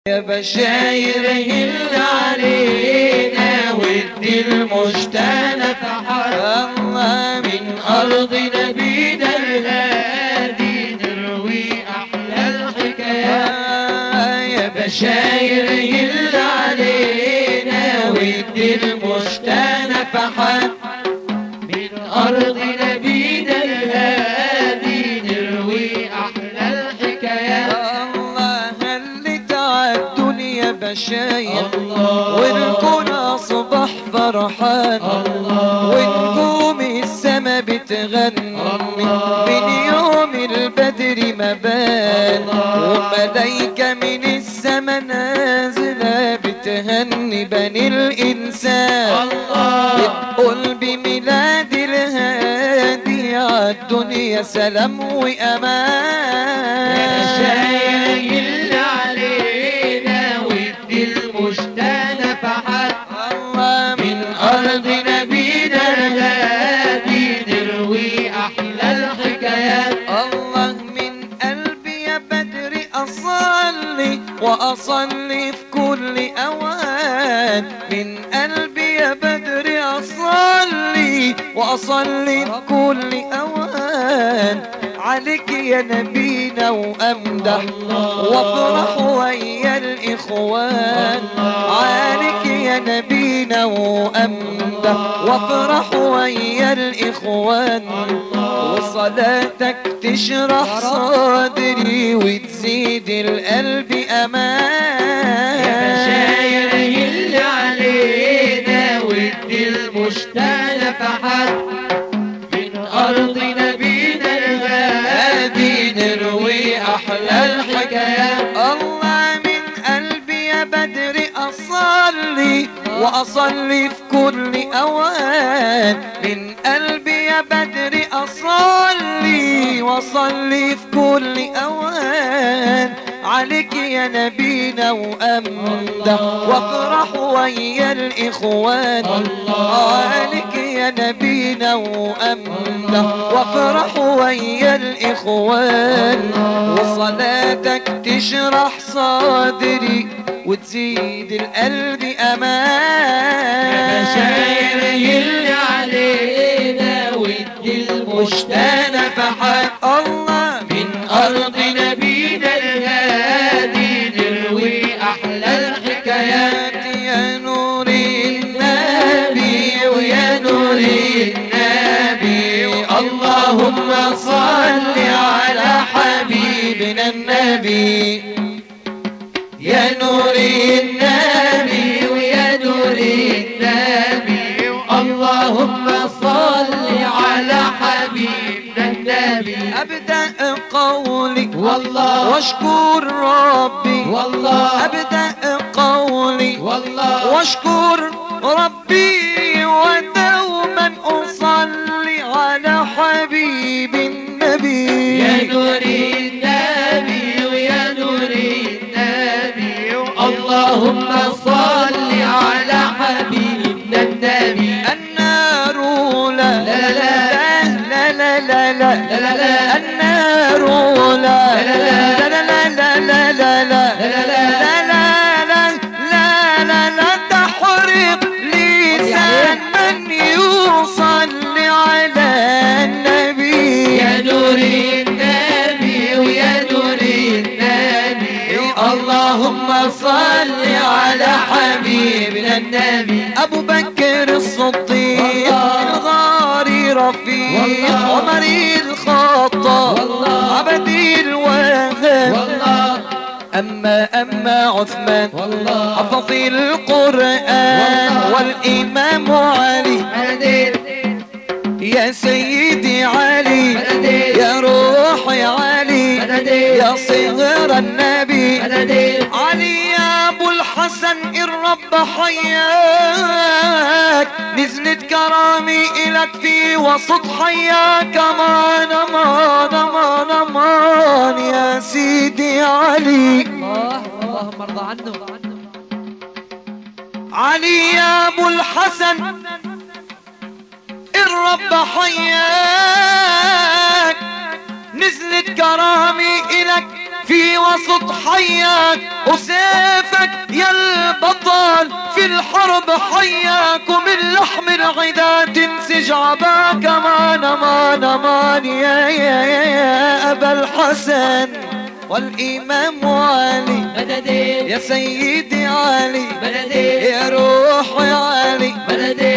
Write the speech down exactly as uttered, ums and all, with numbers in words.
يا بشاير هل علينا ودي المجتنى الله من أرض نبينا الهادي نروي أحلى الحكايات. يا بشاير هل علينا ودي المجتنى فحت من أرض نبينا الهادي نروي أحلى الحكايات. بشاير والكون أصبح فرحان ونجوم السما بتغني من يوم البدر ما بان وملايكة من السما نازلة بتهني بني الإنسان بتقول بميلاد الهادي عالدنيا سلام وأمان. يا بشاير المجتنى فحت الله من أرض نبينا الهادي نروي أحلى الحكايات. الله من قلبي يا بدر أصلي وأصلي في كل أوان من قلبي يا بدر أصلي وأصلي في كل أوان عليك يا نبينا وأمدح وافرح ويا الإخوان عليك يا نبينا وأمدح وافرح ويا الإخوان وصلاتك تشرح صدري وتزيد القلب أمان. يا بشاير هل علينا ودي المجتنى فحت من أرض نبينا الهادي نروي أحلى الحكايات. الله من قلبي يا بدر أصلي وأصلي في كل أوان من قلبي يا بدر أصلي وأصلي في كل أوان عليك يا نبينا وأمدح وافرح ويا الإخوان عليك يا نبينا وأمدح وافرح ويا الإخوان وصلاتك تشرح صدري وتزيد القلب أمان. يا بشاير هل علينا ودي المجتنى فحت الله من أرض نبينا الهادي نروي أحلى الحكايات. يا نور النبي ويا نور النبي اللهم صل على حبيبنا النبي. يا نور النبي ويا نور النبي اللهم صل على حبيبنا النبي. أبدأ قولي والله واشكر ربي والله أبدأ قولي والله واشكر ربي ودوما أصلي على حبيب النبي. يا نور النبي ويا نور النبي اللهم صل على حبيبنا النبي. النار لا لا لا لا لا لا لا لا لا النار لا لا لا لا لا لا لا لا لا لا لا تحرق لسان من يصلي على النبي. يا نور النبي ويا نور النبي اللهم صل على حبيبنا النبي. أبو بكر الصديق الغاري رفيق عمر الخطاب عبدي الوهاب أما أما عثمان حفظ القرآن والإمام علي يا سيدي علي يا روحي علي يا صغر النبي علي يا أبو الحسن الرب حياك نزلت كرامي إلك في وسط حياك أمان أمان أمان أمان يا سيدي علي. الله اللهم ارضى عنه علي يا أبو الحسن الرب حياك نزلت كرامي إلك في وسط حياك وسيفك يا البطل في الحرب حياك، ومن لحم العدا تنسج عباك. امان امان امان يا يا يا, يا ابا الحسن والامام علي مددي يا سيدي علي مددي يا روح يا علي مددي